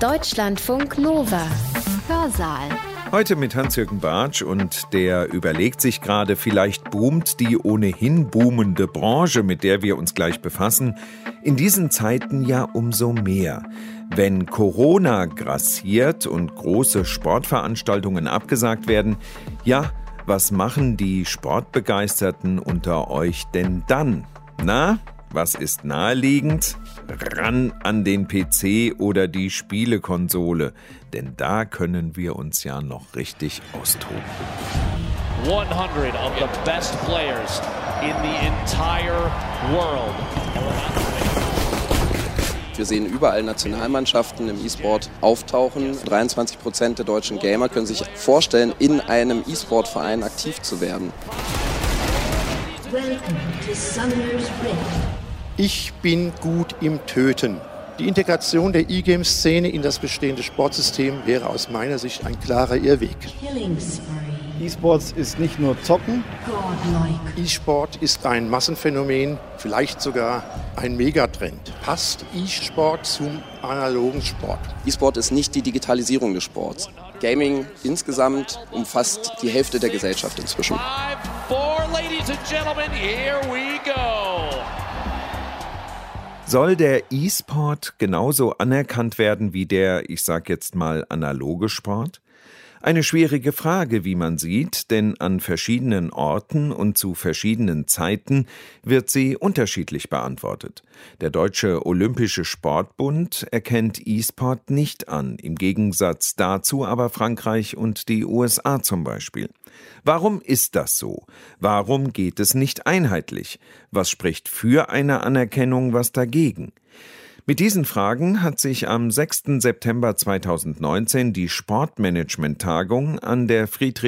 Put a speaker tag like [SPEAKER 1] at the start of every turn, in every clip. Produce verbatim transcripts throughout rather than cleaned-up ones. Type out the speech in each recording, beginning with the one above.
[SPEAKER 1] Deutschlandfunk Nova. Hörsaal.
[SPEAKER 2] Heute mit Hans-Jürgen Bartsch und der überlegt sich gerade, vielleicht boomt die ohnehin boomende Branche, mit der wir uns gleich befassen, in diesen Zeiten ja umso mehr. Wenn Corona grassiert und große Sportveranstaltungen abgesagt werden, ja, was machen die Sportbegeisterten unter euch denn dann? Na, was ist naheliegend? Ran an den P C oder die Spielekonsole, denn da können wir uns ja noch richtig austoben.
[SPEAKER 3] hundred of the best players in the entire world.
[SPEAKER 4] Wir sehen überall Nationalmannschaften im E-Sport auftauchen. dreiundzwanzig Prozent der deutschen Gamer können sich vorstellen, in einem E-Sport-Verein aktiv zu werden.
[SPEAKER 5] Ich bin gut im Töten. Die Integration der E-Game-Szene in das bestehende Sportsystem wäre aus meiner Sicht ein klarer Irrweg.
[SPEAKER 6] E-Sports ist nicht nur Zocken.
[SPEAKER 5] E-Sport ist ein Massenphänomen, vielleicht sogar ein Megatrend. Passt E-Sport zum analogen Sport?
[SPEAKER 4] E-Sport ist nicht die Digitalisierung des Sports. Gaming insgesamt umfasst die Hälfte der Gesellschaft inzwischen.
[SPEAKER 3] Five, four, ladies and gentlemen, here we go.
[SPEAKER 2] Soll der E-Sport genauso anerkannt werden wie der, ich sag jetzt mal, analoge Sport? Eine schwierige Frage, wie man sieht, denn an verschiedenen Orten und zu verschiedenen Zeiten wird sie unterschiedlich beantwortet. Der Deutsche Olympische Sportbund erkennt E-Sport nicht an, im Gegensatz dazu aber Frankreich und die U S A zum Beispiel. Warum ist das so? Warum geht es nicht einheitlich? Was spricht für eine Anerkennung, was dagegen? Mit diesen Fragen hat sich am sechsten September zweitausendneunzehn die Sportmanagement-Tagung an der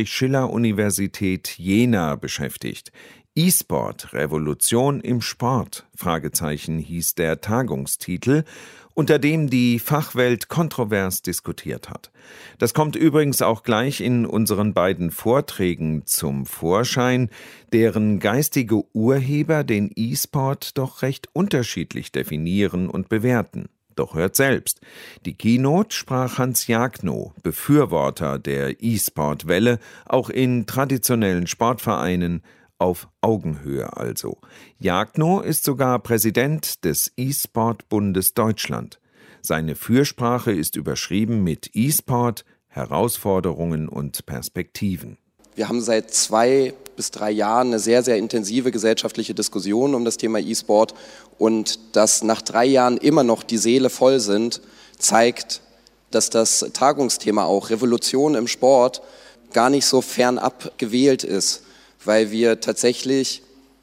[SPEAKER 2] Friedrich-Schiller-Universität Jena beschäftigt. E-Sport, Revolution im Sport, Fragezeichen hieß der Tagungstitel, unter dem die Fachwelt kontrovers diskutiert hat. Das kommt übrigens auch gleich in unseren beiden Vorträgen zum Vorschein, deren geistige Urheber den E-Sport doch recht unterschiedlich definieren und bewerten. Doch hört selbst. Die Keynote sprach Hans Jagnow, Befürworter der E-Sport-Welle, auch in traditionellen Sportvereinen, auf Augenhöhe also. Jagnow ist sogar Präsident des E-Sport-Bundes Deutschland. Seine Fürsprache ist überschrieben mit E-Sport, Herausforderungen und Perspektiven.
[SPEAKER 4] Wir haben seit zwei bis drei Jahren eine sehr, sehr intensive gesellschaftliche Diskussion um das Thema E-Sport. Und dass nach drei Jahren immer noch die Seele voll sind, zeigt, dass das Tagungsthema auch Revolution im Sport gar nicht so fernab gewählt ist. Weil wir tatsächlich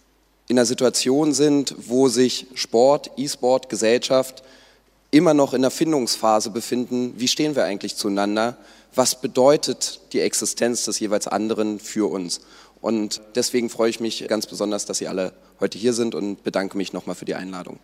[SPEAKER 4] in einer Situation sind, wo sich Sport, E-Sport, Gesellschaft immer noch in der Findungsphase befinden. Wie stehen wir eigentlich zueinander? Was bedeutet die Existenz des jeweils anderen für uns? Und deswegen freue ich mich ganz besonders, dass Sie alle heute hier sind und bedanke mich nochmal für die Einladung.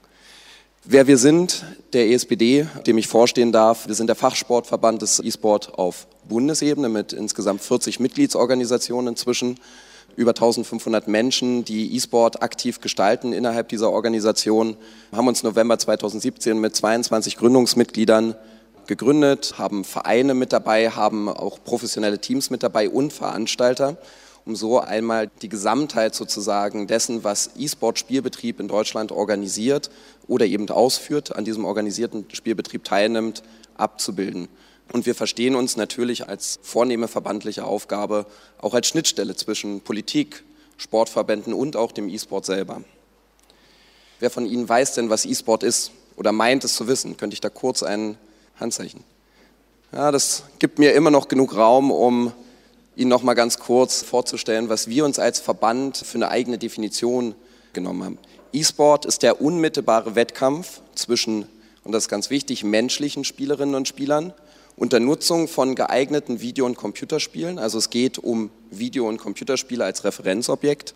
[SPEAKER 4] Wer wir sind, der E S P D, dem ich vorstehen darf, wir sind der Fachsportverband des E-Sport auf Bundesebene mit insgesamt vierzig Mitgliedsorganisationen inzwischen. Über eintausendfünfhundert Menschen, die E-Sport aktiv gestalten innerhalb dieser Organisation, haben uns November zweitausendsiebzehn mit zweiundzwanzig Gründungsmitgliedern gegründet, haben Vereine mit dabei, haben auch professionelle Teams mit dabei und Veranstalter, um so einmal die Gesamtheit sozusagen dessen, was E-Sport-Spielbetrieb in Deutschland organisiert oder eben ausführt, an diesem organisierten Spielbetrieb teilnimmt, abzubilden. Und wir verstehen uns natürlich als vornehme verbandliche Aufgabe auch als Schnittstelle zwischen Politik, Sportverbänden und auch dem E-Sport selber. Wer von Ihnen weiß denn, was E-Sport ist oder meint es zu wissen? Könnte ich da kurz ein Handzeichen? Ja, das gibt mir immer noch genug Raum, um Ihnen noch mal ganz kurz vorzustellen, was wir uns als Verband für eine eigene Definition genommen haben. E-Sport ist der unmittelbare Wettkampf zwischen, und das ist ganz wichtig, menschlichen Spielerinnen und Spielern unter Nutzung von geeigneten Video- und Computerspielen, also es geht um Video- und Computerspiele als Referenzobjekt,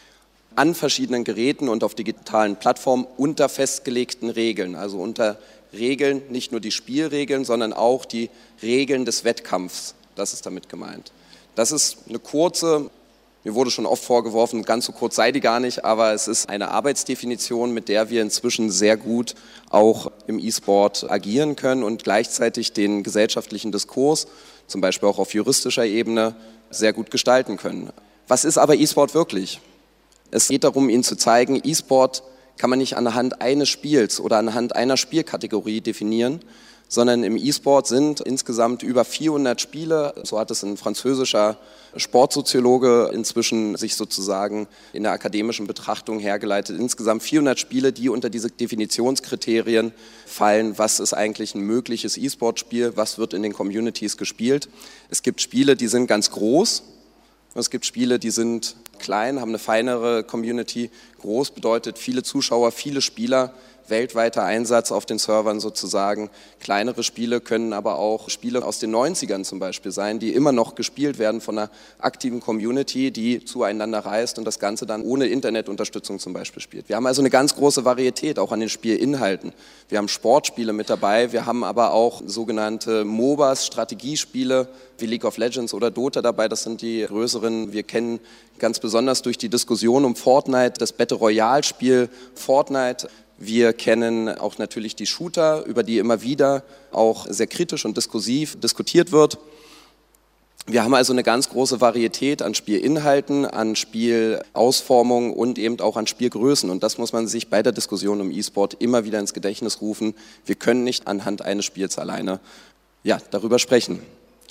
[SPEAKER 4] an verschiedenen Geräten und auf digitalen Plattformen unter festgelegten Regeln, also unter Regeln, nicht nur die Spielregeln, sondern auch die Regeln des Wettkampfs, das ist damit gemeint. Das ist eine kurze Mir wurde schon oft vorgeworfen, ganz so kurz sei die gar nicht, aber es ist eine Arbeitsdefinition, mit der wir inzwischen sehr gut auch im E-Sport agieren können und gleichzeitig den gesellschaftlichen Diskurs, zum Beispiel auch auf juristischer Ebene, sehr gut gestalten können. Was ist aber E-Sport wirklich? Es geht darum, Ihnen zu zeigen, E-Sport kann man nicht anhand eines Spiels oder anhand einer Spielkategorie definieren, sondern im E-Sport sind insgesamt über vierhundert Spiele, so hat es ein französischer Sportsoziologe inzwischen sich sozusagen in der akademischen Betrachtung hergeleitet, insgesamt vierhundert Spiele, die unter diese Definitionskriterien fallen, was ist eigentlich ein mögliches E-Sport-Spiel, was wird in den Communities gespielt. Es gibt Spiele, die sind ganz groß, es gibt Spiele, die sind klein, haben eine feinere Community. Groß bedeutet viele Zuschauer, viele Spieler, weltweiter Einsatz auf den Servern sozusagen. Kleinere Spiele können aber auch Spiele aus den neunzigern zum Beispiel sein, die immer noch gespielt werden von einer aktiven Community, die zueinander reist und das Ganze dann ohne Internetunterstützung zum Beispiel spielt. Wir haben also eine ganz große Varietät auch an den Spielinhalten. Wir haben Sportspiele mit dabei, wir haben aber auch sogenannte MOBAs, Strategiespiele wie League of Legends oder Dota dabei. Das sind die größeren. Wir kennen ganz besonders durch die Diskussion um Fortnite das Battle Royale Spiel Fortnite. Wir kennen auch natürlich die Shooter, über die immer wieder auch sehr kritisch und diskursiv diskutiert wird. Wir haben also eine ganz große Varietät an Spielinhalten, an Spielausformungen und eben auch an Spielgrößen. Und das muss man sich bei der Diskussion um E-Sport immer wieder ins Gedächtnis rufen. Wir können nicht anhand eines Spiels alleine ja, darüber sprechen.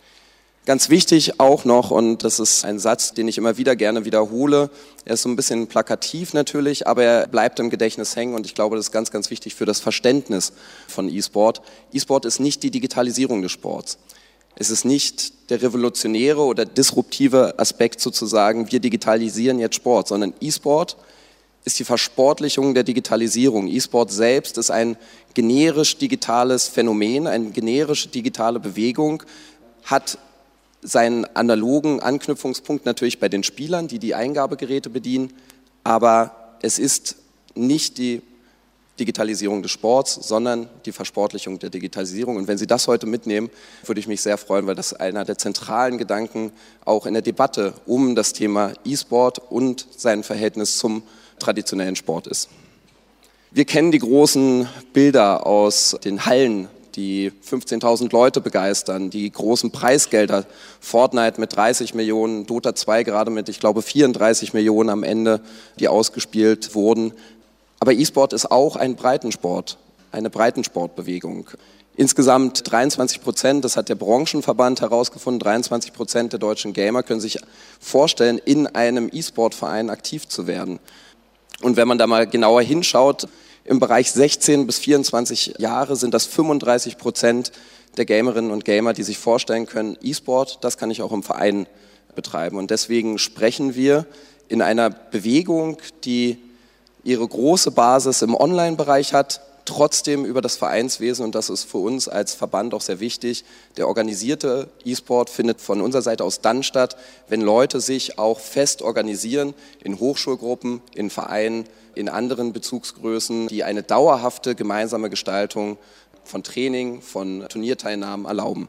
[SPEAKER 4] Ganz wichtig auch noch, und das ist ein Satz, den ich immer wieder gerne wiederhole, er ist so ein bisschen plakativ natürlich, aber er bleibt im Gedächtnis hängen und ich glaube, das ist ganz, ganz wichtig für das Verständnis von E-Sport. E-Sport ist nicht die Digitalisierung des Sports. Es ist nicht der revolutionäre oder disruptive Aspekt sozusagen, wir digitalisieren jetzt Sport, sondern E-Sport ist die Versportlichung der Digitalisierung. E-Sport selbst ist ein generisch digitales Phänomen, eine generisch digitale Bewegung, hat seinen analogen Anknüpfungspunkt natürlich bei den Spielern, die die Eingabegeräte bedienen, aber es ist nicht die Digitalisierung des Sports, sondern die Versportlichung der Digitalisierung. Und wenn Sie das heute mitnehmen, würde ich mich sehr freuen, weil das einer der zentralen Gedanken auch in der Debatte um das Thema E-Sport und sein Verhältnis zum traditionellen Sport ist. Wir kennen die großen Bilder aus den Hallen, die fünfzehntausend Leute begeistern, die großen Preisgelder, Fortnite mit dreißig Millionen, Dota zwei gerade mit, ich glaube, vierunddreißig Millionen am Ende, die ausgespielt wurden. Aber E-Sport ist auch ein Breitensport, eine Breitensportbewegung. Insgesamt dreiundzwanzig Prozent, das hat der Branchenverband herausgefunden, dreiundzwanzig Prozent der deutschen Gamer können sich vorstellen, in einem E-Sport-Verein aktiv zu werden. Und wenn man da mal genauer hinschaut, im Bereich sechzehn bis vierundzwanzig Jahre sind das fünfunddreißig Prozent der Gamerinnen und Gamer, die sich vorstellen können, E-Sport, das kann ich auch im Verein betreiben. Und deswegen sprechen wir in einer Bewegung, die ihre große Basis im Online-Bereich hat, trotzdem über das Vereinswesen, und das ist für uns als Verband auch sehr wichtig, der organisierte E-Sport findet von unserer Seite aus dann statt, wenn Leute sich auch fest organisieren in Hochschulgruppen, in Vereinen, in anderen Bezugsgrößen, die eine dauerhafte gemeinsame Gestaltung von Training, von Turnierteilnahmen erlauben.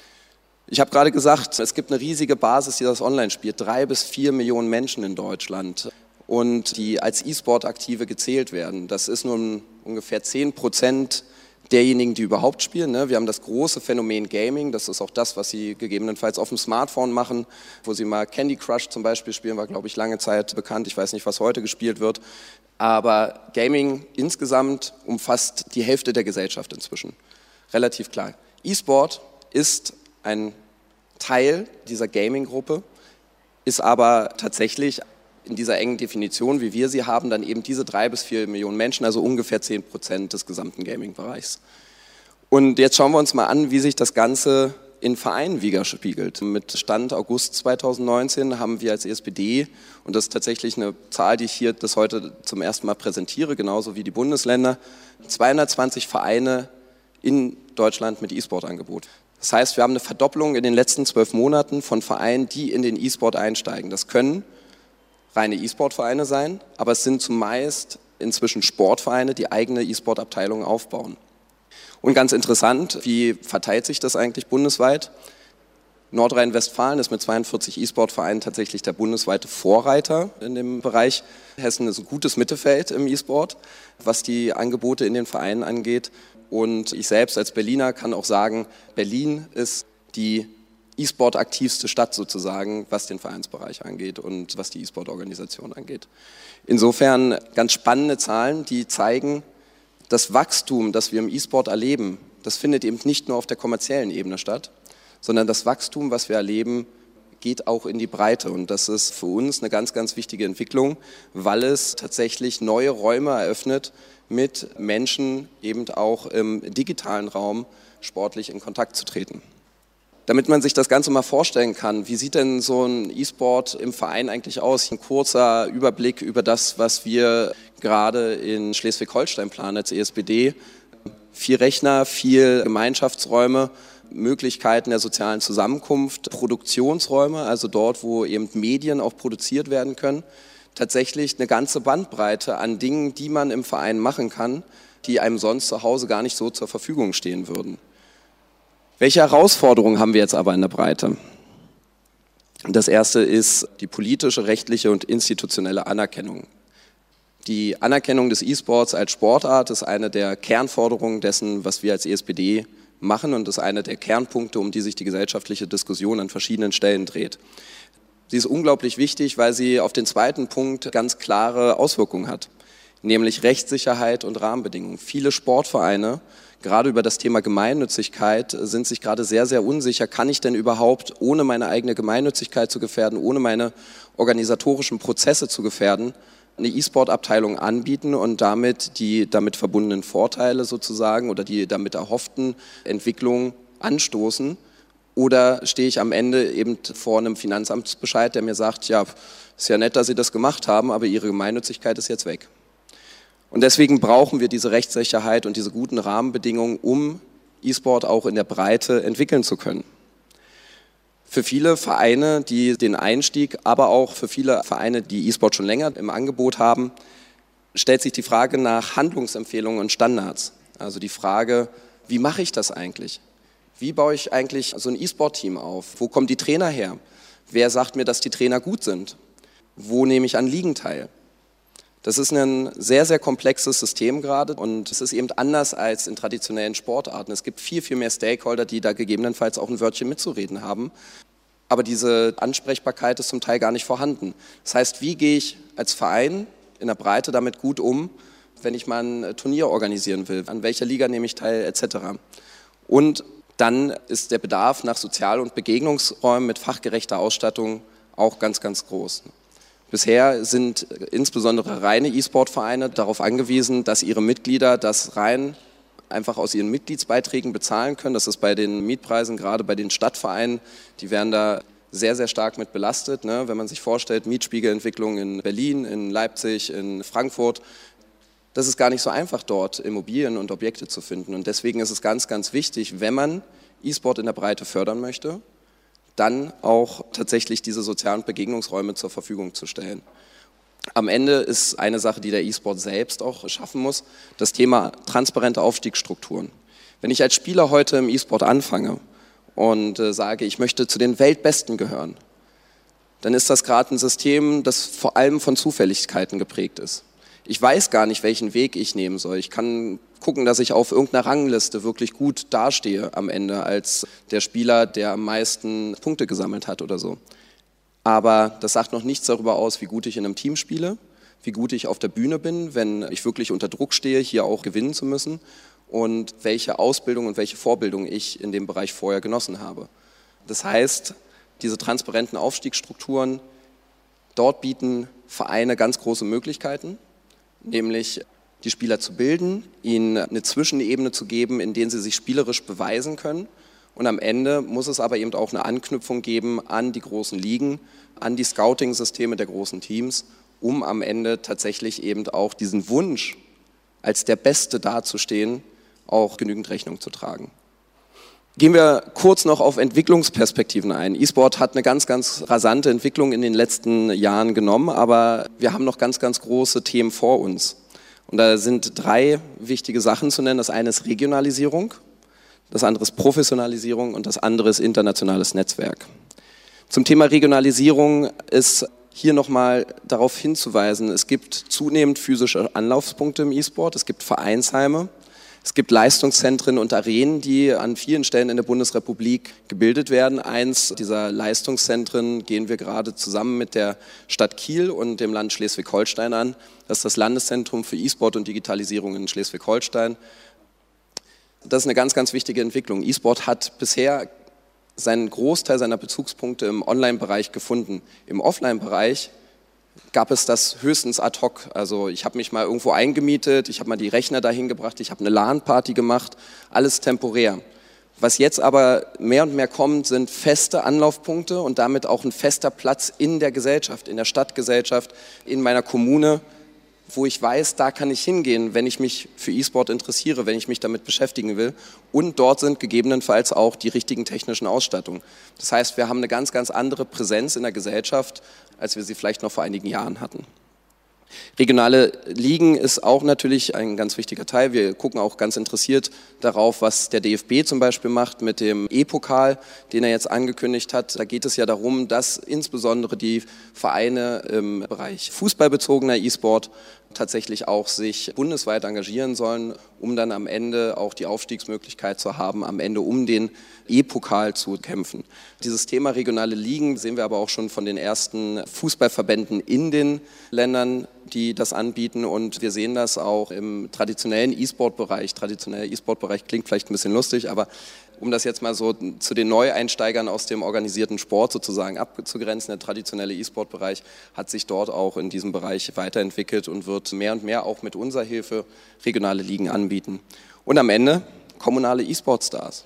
[SPEAKER 4] Ich habe gerade gesagt, es gibt eine riesige Basis, die das online spielt, drei bis vier Millionen Menschen in Deutschland und die als E-Sport-Aktive gezählt werden. Das ist nun ungefähr zehn Prozent derjenigen, die überhaupt spielen. Wir haben das große Phänomen Gaming, das ist auch das, was Sie gegebenenfalls auf dem Smartphone machen, wo Sie mal Candy Crush zum Beispiel spielen, war, glaube ich, lange Zeit bekannt. Ich weiß nicht, was heute gespielt wird. Aber Gaming insgesamt umfasst die Hälfte der Gesellschaft inzwischen. Relativ klar. E-Sport ist ein Teil dieser Gaming-Gruppe, ist aber tatsächlich in dieser engen Definition, wie wir sie haben, dann eben diese drei bis vier Millionen Menschen, also ungefähr zehn Prozent des gesamten Gaming-Bereichs. Und jetzt schauen wir uns mal an, wie sich das Ganze in Vereinen widerspiegelt. Mit Stand August zweitausendneunzehn haben wir als E S P D, und das ist tatsächlich eine Zahl, die ich hier das heute zum ersten Mal präsentiere, genauso wie die Bundesländer, zweihundertzwanzig Vereine in Deutschland mit E-Sport-Angebot. Das heißt, wir haben eine Verdopplung in den letzten zwölf Monaten von Vereinen, die in den E-Sport einsteigen. Das können reine E-Sport-Vereine sein, aber es sind zumeist inzwischen Sportvereine, die eigene E-Sport-Abteilungen aufbauen. Und ganz interessant, wie verteilt sich das eigentlich bundesweit? Nordrhein-Westfalen ist mit zweiundvierzig E-Sport-Vereinen tatsächlich der bundesweite Vorreiter in dem Bereich. Hessen ist ein gutes Mittelfeld im E-Sport, was die Angebote in den Vereinen angeht. Und ich selbst als Berliner kann auch sagen, Berlin ist die E-Sport-aktivste Stadt sozusagen, was den Vereinsbereich angeht und was die E-Sport-Organisation angeht. Insofern ganz spannende Zahlen, die zeigen, das Wachstum, das wir im E-Sport erleben, das findet eben nicht nur auf der kommerziellen Ebene statt, sondern das Wachstum, was wir erleben, geht auch in die Breite. Und das ist für uns eine ganz, ganz wichtige Entwicklung, weil es tatsächlich neue Räume eröffnet, mit Menschen eben auch im digitalen Raum sportlich in Kontakt zu treten. Damit man sich das Ganze mal vorstellen kann, wie sieht denn so ein E-Sport im Verein eigentlich aus? Ein kurzer Überblick über das, was wir gerade in Schleswig-Holstein planen als E S B D. Vier Rechner, vier Gemeinschaftsräume, Möglichkeiten der sozialen Zusammenkunft, Produktionsräume, also dort, wo eben Medien auch produziert werden können. Tatsächlich eine ganze Bandbreite an Dingen, die man im Verein machen kann, die einem sonst zu Hause gar nicht so zur Verfügung stehen würden. Welche Herausforderungen haben wir jetzt aber in der Breite? Das erste ist die politische, rechtliche und institutionelle Anerkennung. Die Anerkennung des E-Sports als Sportart ist eine der Kernforderungen dessen, was wir als E S B D machen und ist eine der Kernpunkte, um die sich die gesellschaftliche Diskussion an verschiedenen Stellen dreht. Sie ist unglaublich wichtig, weil sie auf den zweiten Punkt ganz klare Auswirkungen hat, nämlich Rechtssicherheit und Rahmenbedingungen. Viele Sportvereine, gerade über das Thema Gemeinnützigkeit, sind sich gerade sehr, sehr unsicher. Kann ich denn überhaupt, ohne meine eigene Gemeinnützigkeit zu gefährden, ohne meine organisatorischen Prozesse zu gefährden, eine E-Sport-Abteilung anbieten und damit die damit verbundenen Vorteile sozusagen oder die damit erhofften Entwicklungen anstoßen? Oder stehe ich am Ende eben vor einem Finanzamtsbescheid, der mir sagt, ja, ist ja nett, dass Sie das gemacht haben, aber Ihre Gemeinnützigkeit ist jetzt weg. Und deswegen brauchen wir diese Rechtssicherheit und diese guten Rahmenbedingungen, um E-Sport auch in der Breite entwickeln zu können. Für viele Vereine, die den Einstieg, aber auch für viele Vereine, die E-Sport schon länger im Angebot haben, stellt sich die Frage nach Handlungsempfehlungen und Standards. Also die Frage, wie mache ich das eigentlich? Wie baue ich eigentlich so ein E-Sport-Team auf? Wo kommen die Trainer her? Wer sagt mir, dass die Trainer gut sind? Wo nehme ich an Ligen teil? Das ist ein sehr, sehr komplexes System gerade und es ist eben anders als in traditionellen Sportarten. Es gibt viel, viel mehr Stakeholder, die da gegebenenfalls auch ein Wörtchen mitzureden haben. Aber diese Ansprechbarkeit ist zum Teil gar nicht vorhanden. Das heißt, wie gehe ich als Verein in der Breite damit gut um, wenn ich mal ein Turnier organisieren will? An welcher Liga nehme ich teil, et cetera. Und dann ist der Bedarf nach Sozial- und Begegnungsräumen mit fachgerechter Ausstattung auch ganz, ganz groß. Bisher sind insbesondere reine E-Sport-Vereine darauf angewiesen, dass ihre Mitglieder das rein einfach aus ihren Mitgliedsbeiträgen bezahlen können. Das ist bei den Mietpreisen, gerade bei den Stadtvereinen, die werden da sehr, sehr stark mit belastet. Ne? Wenn man sich vorstellt, Mietspiegelentwicklung in Berlin, in Leipzig, in Frankfurt, das ist gar nicht so einfach, dort Immobilien und Objekte zu finden. Und deswegen ist es ganz, ganz wichtig, wenn man E-Sport in der Breite fördern möchte, dann auch tatsächlich diese sozialen Begegnungsräume zur Verfügung zu stellen. Am Ende ist eine Sache, die der E-Sport selbst auch schaffen muss, das Thema transparente Aufstiegsstrukturen. Wenn ich als Spieler heute im E-Sport anfange und äh, sage, ich möchte zu den Weltbesten gehören, dann ist das gerade ein System, das vor allem von Zufälligkeiten geprägt ist. Ich weiß gar nicht, welchen Weg ich nehmen soll. Ich kann gucken, dass ich auf irgendeiner Rangliste wirklich gut dastehe am Ende als der Spieler, der am meisten Punkte gesammelt hat oder so. Aber das sagt noch nichts darüber aus, wie gut ich in einem Team spiele, wie gut ich auf der Bühne bin, wenn ich wirklich unter Druck stehe, hier auch gewinnen zu müssen und welche Ausbildung und welche Vorbildung ich in dem Bereich vorher genossen habe. Das heißt, diese transparenten Aufstiegsstrukturen, dort bieten Vereine ganz große Möglichkeiten, nämlich die Spieler zu bilden, ihnen eine Zwischenebene zu geben, in der sie sich spielerisch beweisen können. Und am Ende muss es aber eben auch eine Anknüpfung geben an die großen Ligen, an die Scouting-Systeme der großen Teams, um am Ende tatsächlich eben auch diesen Wunsch, als der Beste dazustehen, auch genügend Rechnung zu tragen. Gehen wir kurz noch auf Entwicklungsperspektiven ein. E-Sport hat eine ganz, ganz rasante Entwicklung in den letzten Jahren genommen, aber wir haben noch ganz, ganz große Themen vor uns. Und da sind drei wichtige Sachen zu nennen. Das eine ist Regionalisierung, das andere ist Professionalisierung und das andere ist internationales Netzwerk. Zum Thema Regionalisierung ist hier nochmal darauf hinzuweisen, es gibt zunehmend physische Anlaufspunkte im E-Sport, es gibt Vereinsheime, es gibt Leistungszentren und Arenen, die an vielen Stellen in der Bundesrepublik gebildet werden. Eins dieser Leistungszentren gehen wir gerade zusammen mit der Stadt Kiel und dem Land Schleswig-Holstein an. Das ist das Landeszentrum für E-Sport und Digitalisierung in Schleswig-Holstein. Das ist eine ganz, ganz wichtige Entwicklung. E-Sport hat bisher seinen Großteil seiner Bezugspunkte im Online-Bereich gefunden. Im Offline-Bereich gab es das höchstens ad hoc. Also ich habe mich mal irgendwo eingemietet, ich habe mal die Rechner dahin gebracht, ich habe eine LAN-Party gemacht, alles temporär. Was jetzt aber mehr und mehr kommt, sind feste Anlaufpunkte und damit auch ein fester Platz in der Gesellschaft, in der Stadtgesellschaft, in meiner Kommune, wo ich weiß, da kann ich hingehen, wenn ich mich für E-Sport interessiere, wenn ich mich damit beschäftigen will. Und dort sind gegebenenfalls auch die richtigen technischen Ausstattungen. Das heißt, wir haben eine ganz, ganz andere Präsenz in der Gesellschaft, als wir sie vielleicht noch vor einigen Jahren hatten. Regionale Ligen ist auch natürlich ein ganz wichtiger Teil. Wir gucken auch ganz interessiert darauf, was der D F B zum Beispiel macht mit dem E-Pokal, den er jetzt angekündigt hat. Da geht es ja darum, dass insbesondere die Vereine im Bereich fußballbezogener E-Sport tatsächlich auch sich bundesweit engagieren sollen, um dann am Ende auch die Aufstiegsmöglichkeit zu haben, am Ende um den E-Pokal zu kämpfen. Dieses Thema regionale Ligen sehen wir aber auch schon von den ersten Fußballverbänden in den Ländern, die das anbieten, und wir sehen das auch im traditionellen E-Sport-Bereich. Traditioneller E-Sport-Bereich klingt vielleicht ein bisschen lustig, aber um das jetzt mal so zu den Neueinsteigern aus dem organisierten Sport sozusagen abzugrenzen, der traditionelle E-Sport-Bereich hat sich dort auch in diesem Bereich weiterentwickelt und wird mehr und mehr auch mit unserer Hilfe regionale Ligen anbieten. Und am Ende kommunale E-Sport-Stars.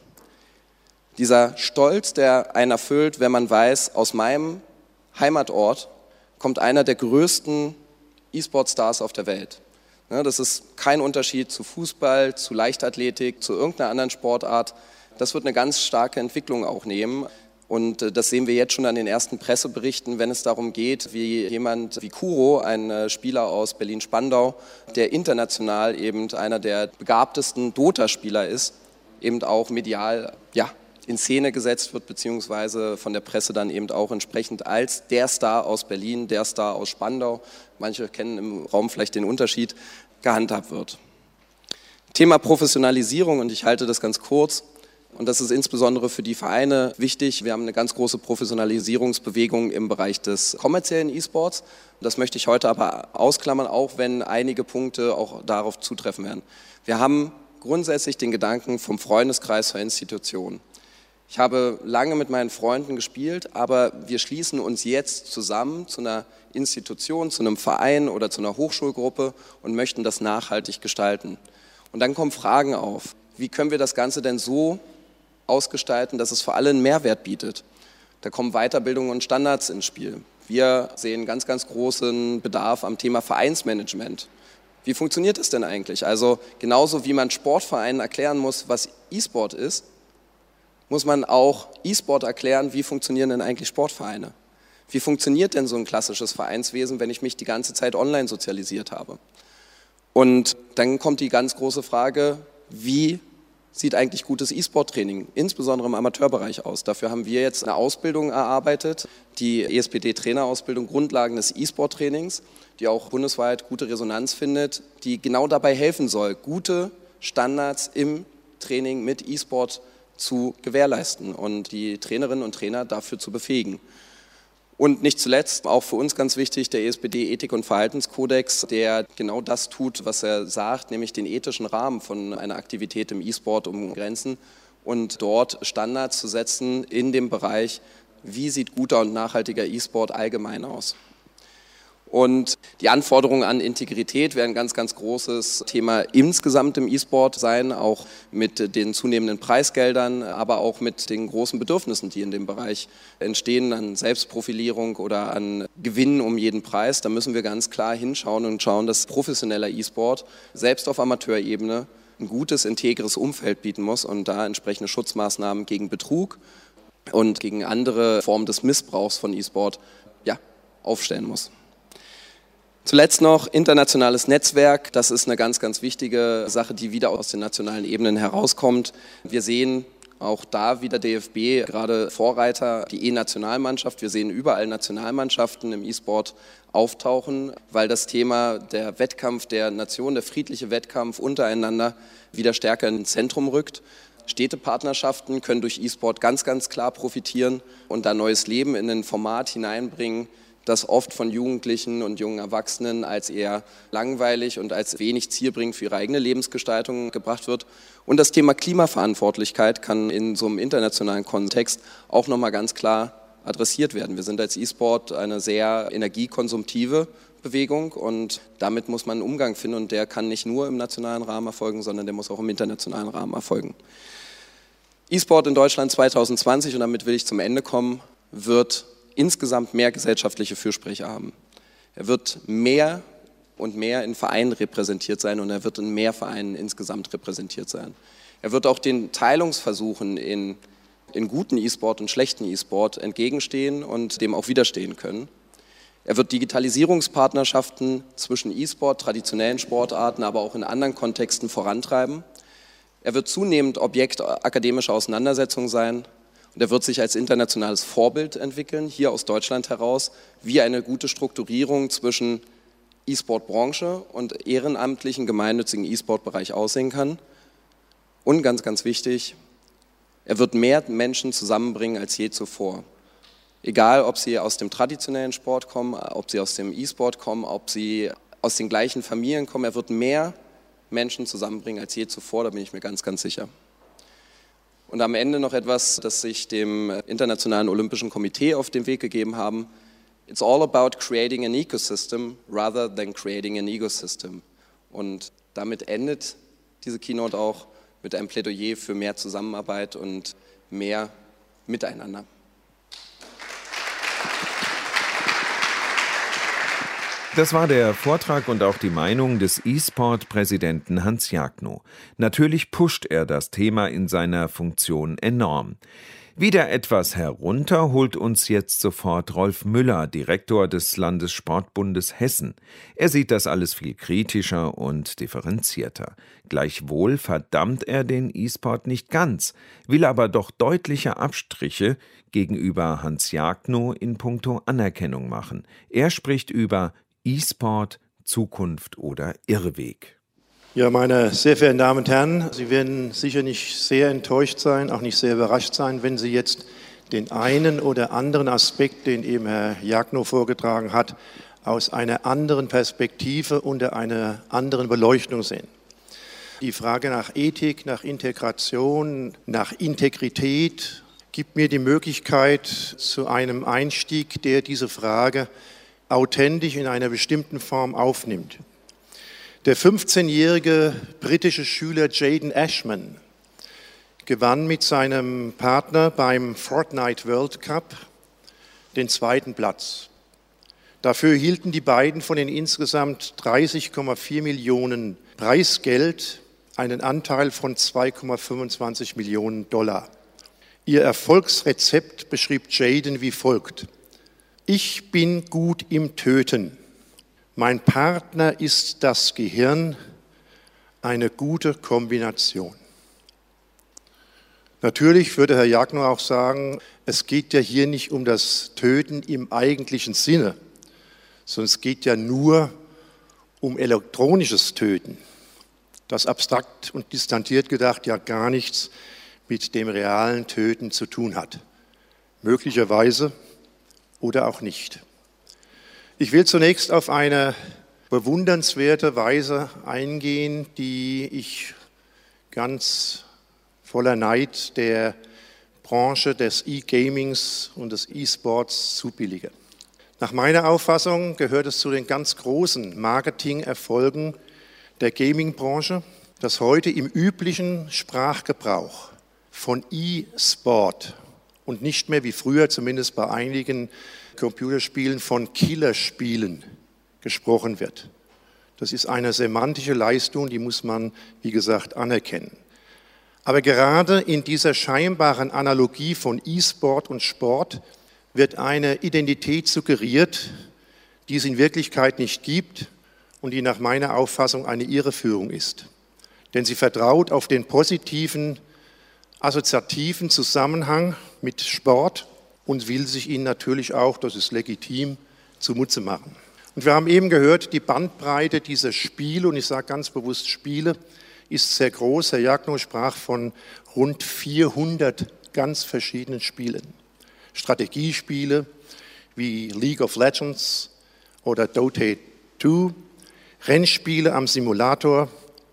[SPEAKER 4] Dieser Stolz, der einen erfüllt, wenn man weiß, aus meinem Heimatort kommt einer der größten E-Sport-Stars auf der Welt. Das ist kein Unterschied zu Fußball, zu Leichtathletik, zu irgendeiner anderen Sportart. Das wird eine ganz starke Entwicklung auch nehmen. Und das sehen wir jetzt schon an den ersten Presseberichten, wenn es darum geht, wie jemand wie Kuro, ein Spieler aus Berlin-Spandau, der international eben einer der begabtesten Dota-Spieler ist, eben auch medial ja, in Szene gesetzt wird, beziehungsweise von der Presse dann eben auch entsprechend als der Star aus Berlin, der Star aus Spandau, manche kennen im Raum vielleicht den Unterschied, gehandhabt wird. Thema Professionalisierung, und ich halte das ganz kurz, und das ist insbesondere für die Vereine wichtig. Wir haben eine ganz große Professionalisierungsbewegung im Bereich des kommerziellen E-Sports. Das möchte ich heute aber ausklammern, auch wenn einige Punkte auch darauf zutreffen werden. Wir haben grundsätzlich den Gedanken vom Freundeskreis zur Institution. Ich habe lange mit meinen Freunden gespielt, aber wir schließen uns jetzt zusammen zu einer Institution, zu einem Verein oder zu einer Hochschulgruppe und möchten das nachhaltig gestalten. Und dann kommen Fragen auf. Wie können wir das Ganze denn so ausgestalten, dass es für alle einen Mehrwert bietet? Da kommen Weiterbildungen und Standards ins Spiel. Wir sehen ganz, ganz großen Bedarf am Thema Vereinsmanagement. Wie funktioniert das denn eigentlich? Also genauso wie man Sportvereinen erklären muss, was E-Sport ist, muss man auch E-Sport erklären, wie funktionieren denn eigentlich Sportvereine? Wie funktioniert denn so ein klassisches Vereinswesen, wenn ich mich die ganze Zeit online sozialisiert habe? Und dann kommt die ganz große Frage, wie sieht eigentlich gutes E-Sport-Training, insbesondere im Amateurbereich, aus? Dafür haben wir jetzt eine Ausbildung erarbeitet, die E S P D-Trainerausbildung, Grundlagen des E-Sport-Trainings, die auch bundesweit gute Resonanz findet, die genau dabei helfen soll, gute Standards im Training mit E-Sport zu gewährleisten und die Trainerinnen und Trainer dafür zu befähigen. Und nicht zuletzt, auch für uns ganz wichtig, der E S P D-Ethik- und Verhaltenskodex, der genau das tut, was er sagt, nämlich den ethischen Rahmen von einer Aktivität im E-Sport umgrenzen und dort Standards zu setzen in dem Bereich, wie sieht guter und nachhaltiger E-Sport allgemein aus. Und die Anforderungen an Integrität werden ein ganz, ganz großes Thema insgesamt im E-Sport sein, auch mit den zunehmenden Preisgeldern, aber auch mit den großen Bedürfnissen, die in dem Bereich entstehen, an Selbstprofilierung oder an Gewinnen um jeden Preis. Da müssen wir ganz klar hinschauen und schauen, dass professioneller E-Sport selbst auf Amateurebene ein gutes, integres Umfeld bieten muss und da entsprechende Schutzmaßnahmen gegen Betrug und gegen andere Formen des Missbrauchs von E-Sport ja, aufstellen muss. Zuletzt noch internationales Netzwerk. Das ist eine ganz, ganz wichtige Sache, die wieder aus den nationalen Ebenen herauskommt. Wir sehen auch da wieder D F B gerade Vorreiter, die E-Nationalmannschaft. Wir sehen überall Nationalmannschaften im E-Sport auftauchen, weil das Thema der Wettkampf der Nation, der friedliche Wettkampf untereinander wieder stärker ins Zentrum rückt. Städtepartnerschaften können durch E-Sport ganz, ganz klar profitieren und da neues Leben in ein Format hineinbringen, das oft von Jugendlichen und jungen Erwachsenen als eher langweilig und als wenig zielbringend für ihre eigene Lebensgestaltung gebracht wird. Und das Thema Klimaverantwortlichkeit kann in so einem internationalen Kontext auch nochmal ganz klar adressiert werden. Wir sind als E-Sport eine sehr energiekonsumtive Bewegung und damit muss man einen Umgang finden und der kann nicht nur im nationalen Rahmen erfolgen, sondern der muss auch im internationalen Rahmen erfolgen. E-Sport in Deutschland zwanzig zwanzig, und damit will ich zum Ende kommen, wird insgesamt mehr gesellschaftliche Fürsprecher haben. Er wird mehr und mehr in Vereinen repräsentiert sein und er wird in mehr Vereinen insgesamt repräsentiert sein. Er wird auch den Teilungsversuchen in, in guten E-Sport und schlechten E-Sport entgegenstehen und dem auch widerstehen können. Er wird Digitalisierungspartnerschaften zwischen E-Sport, traditionellen Sportarten, aber auch in anderen Kontexten vorantreiben. Er wird zunehmend Objekt akademischer Auseinandersetzungen sein. Und er wird sich als internationales Vorbild entwickeln, hier aus Deutschland heraus, wie eine gute Strukturierung zwischen E-Sport-Branche und ehrenamtlichen, gemeinnützigen E-Sport-Bereich aussehen kann. Und ganz, ganz wichtig, er wird mehr Menschen zusammenbringen als je zuvor. Egal, ob sie aus dem traditionellen Sport kommen, ob sie aus dem E-Sport kommen, ob sie aus den gleichen Familien kommen, er wird mehr Menschen zusammenbringen als je zuvor, da bin ich mir ganz, ganz sicher. Und am Ende noch etwas, das sich dem Internationalen Olympischen Komitee auf den Weg gegeben haben. It's all about creating an ecosystem rather than creating an ecosystem. Und damit endet diese Keynote auch mit einem Plädoyer für mehr Zusammenarbeit und mehr Miteinander.
[SPEAKER 2] Das war der Vortrag und auch die Meinung des E-Sport-Präsidenten Hans Jagnow. Natürlich pusht er das Thema in seiner Funktion enorm. Wieder etwas herunter holt uns jetzt sofort Rolf Müller, Direktor des Landessportbundes Hessen. Er sieht das alles viel kritischer und differenzierter. Gleichwohl verdammt er den E-Sport nicht ganz, will aber doch deutliche Abstriche gegenüber Hans Jagnow in puncto Anerkennung machen. Er spricht über E-Sport, Zukunft oder Irrweg.
[SPEAKER 5] Ja, meine sehr verehrten Damen und Herren, Sie werden sicher nicht sehr enttäuscht sein, auch nicht sehr überrascht sein, wenn Sie jetzt den einen oder anderen Aspekt, den eben Herr Jagnow vorgetragen hat, aus einer anderen Perspektive, unter einer anderen Beleuchtung sehen. Die Frage nach Ethik, nach Integration, nach Integrität gibt mir die Möglichkeit zu einem Einstieg, der diese Frage authentisch in einer bestimmten Form aufnimmt. Der fünfzehnjährige britische Schüler Jaden Ashman gewann mit seinem Partner beim Fortnite World Cup den zweiten Platz. Dafür hielten die beiden von den insgesamt dreißig Komma vier Millionen Preisgeld einen Anteil von zwei Komma fünfundzwanzig Millionen Dollar. Ihr Erfolgsrezept beschrieb Jaden wie folgt: Ich bin gut im Töten. Mein Partner ist das Gehirn, eine gute Kombination. Natürlich würde Herr Jagnow auch sagen, es geht ja hier nicht um das Töten im eigentlichen Sinne, sondern es geht ja nur um elektronisches Töten, das abstrakt und distanziert gedacht ja gar nichts mit dem realen Töten zu tun hat. Möglicherweise oder auch nicht. Ich will zunächst auf eine bewundernswerte Weise eingehen, die ich ganz voller Neid der Branche des E-Gamings und des E-Sports zubillige. Nach meiner Auffassung gehört es zu den ganz großen Marketingerfolgen der Gaming-Branche, dass heute im üblichen Sprachgebrauch von E-Sport und nicht mehr wie früher, zumindest bei einigen Computerspielen, von Killerspielen gesprochen wird. Das ist eine semantische Leistung, die muss man, wie gesagt, anerkennen. Aber gerade in dieser scheinbaren Analogie von E-Sport und Sport wird eine Identität suggeriert, die es in Wirklichkeit nicht gibt und die nach meiner Auffassung eine Irreführung ist. Denn sie vertraut auf den positiven, assoziativen Zusammenhang mit Sport und will sich ihn natürlich auch, das ist legitim, zunutze machen. Und wir haben eben gehört, die Bandbreite dieser Spiele, und ich sage ganz bewusst Spiele, ist sehr groß. Herr Jagno sprach von rund vierhundert ganz verschiedenen Spielen. Strategiespiele wie League of Legends oder Dota zwei, Rennspiele am Simulator,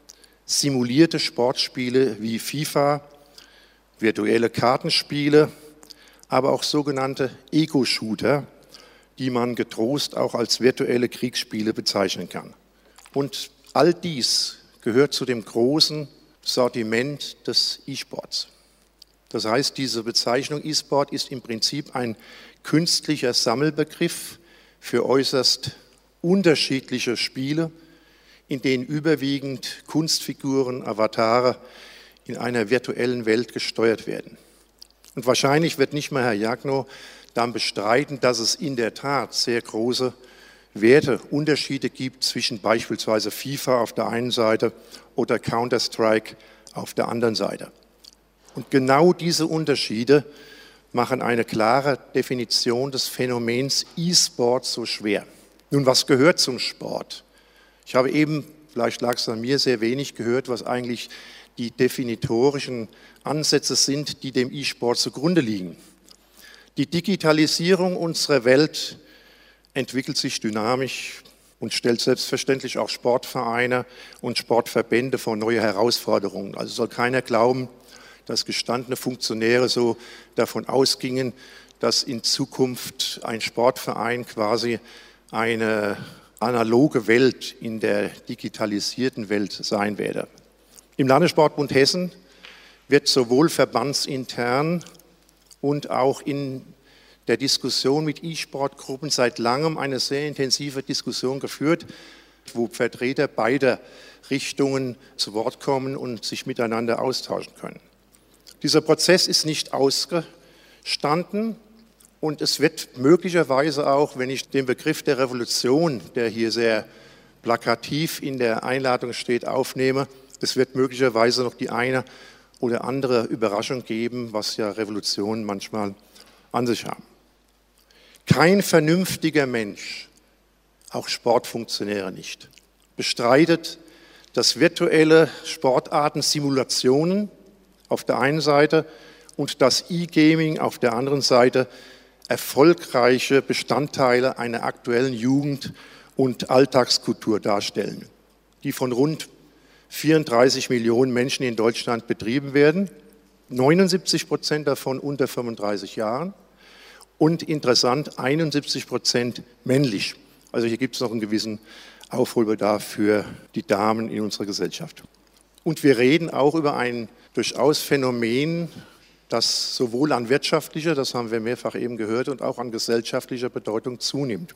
[SPEAKER 5] simulierte Sportspiele wie FIFA, virtuelle Kartenspiele, aber auch sogenannte Ego-Shooter, die man getrost auch als virtuelle Kriegsspiele bezeichnen kann. Und all dies gehört zu dem großen Sortiment des E-Sports. Das heißt, diese Bezeichnung E-Sport ist im Prinzip ein künstlicher Sammelbegriff für äußerst unterschiedliche Spiele, in denen überwiegend Kunstfiguren, Avatare in einer virtuellen Welt gesteuert werden. Und wahrscheinlich wird nicht mal Herr Jagno dann bestreiten, dass es in der Tat sehr große Werteunterschiede gibt zwischen beispielsweise FIFA auf der einen Seite oder Counter-Strike auf der anderen Seite. Und genau diese Unterschiede machen eine klare Definition des Phänomens E-Sport so schwer. Nun, was gehört zum Sport? Ich habe eben, vielleicht lag es an mir, sehr wenig gehört, was eigentlich die definitorischen Ansätze sind, die dem E-Sport zugrunde liegen. Die Digitalisierung unserer Welt entwickelt sich dynamisch und stellt selbstverständlich auch Sportvereine und Sportverbände vor neue Herausforderungen. Also soll keiner glauben, dass gestandene Funktionäre so davon ausgingen, dass in Zukunft ein Sportverein quasi eine analoge Welt in der digitalisierten Welt sein werde. Im Landessportbund Hessen wird sowohl verbandsintern und auch in der Diskussion mit E-Sport-Gruppen seit langem eine sehr intensive Diskussion geführt, wo Vertreter beider Richtungen zu Wort kommen und sich miteinander austauschen können. Dieser Prozess ist nicht ausgestanden und es wird möglicherweise auch, wenn ich den Begriff der Revolution, der hier sehr plakativ in der Einladung steht, aufnehme, es wird möglicherweise noch die eine oder andere Überraschung geben, was ja Revolutionen manchmal an sich haben. Kein vernünftiger Mensch, auch Sportfunktionäre nicht, bestreitet, dass virtuelle Sportarten, Simulationen auf der einen Seite und das E-Gaming auf der anderen Seite erfolgreiche Bestandteile einer aktuellen Jugend- und Alltagskultur darstellen, die von rund vierunddreißig Millionen Menschen in Deutschland betrieben werden, neunundsiebzig Prozent davon unter fünfunddreißig Jahren und interessant, einundsiebzig Prozent männlich. Also hier gibt es noch einen gewissen Aufholbedarf für die Damen in unserer Gesellschaft. Und wir reden auch über ein durchaus Phänomen, das sowohl an wirtschaftlicher, das haben wir mehrfach eben gehört, und auch an gesellschaftlicher Bedeutung zunimmt.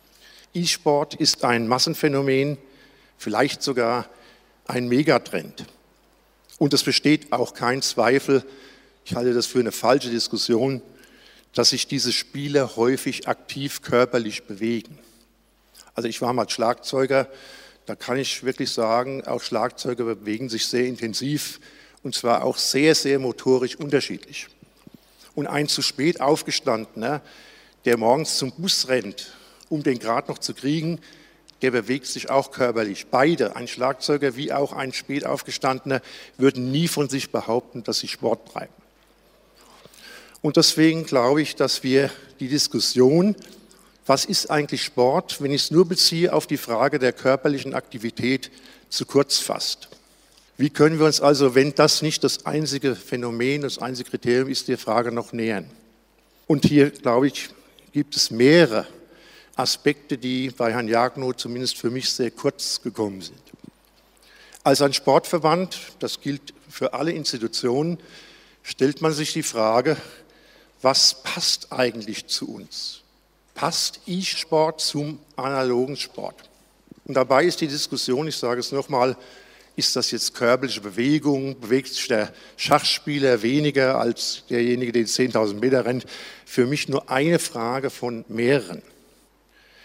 [SPEAKER 5] E-Sport ist ein Massenphänomen, vielleicht sogar ein Megatrend. Und es besteht auch kein Zweifel, ich halte das für eine falsche Diskussion, dass sich diese Spieler häufig aktiv körperlich bewegen. Also ich war mal Schlagzeuger, da kann ich wirklich sagen, auch Schlagzeuger bewegen sich sehr intensiv und zwar auch sehr, sehr motorisch unterschiedlich. Und ein zu spät Aufgestandener, der morgens zum Bus rennt, um den gerade noch zu kriegen, der bewegt sich auch körperlich. Beide, ein Schlagzeuger wie auch ein spät Aufgestandener, würden nie von sich behaupten, dass sie Sport treiben. Und deswegen glaube ich, dass wir die Diskussion, was ist eigentlich Sport, wenn ich es nur beziehe auf die Frage der körperlichen Aktivität, zu kurz fasst. Wie können wir uns also, wenn das nicht das einzige Phänomen, das einzige Kriterium ist, der Frage noch nähern? Und hier, glaube ich, gibt es mehrere Aspekte, die bei Herrn Jagno zumindest für mich sehr kurz gekommen sind. Als ein Sportverband, das gilt für alle Institutionen, stellt man sich die Frage, was passt eigentlich zu uns? Passt E-Sport zum analogen Sport? Und dabei ist die Diskussion, ich sage es nochmal, ist das jetzt körperliche Bewegung, bewegt sich der Schachspieler weniger als derjenige, der zehntausend Meter rennt, für mich nur eine Frage von mehreren.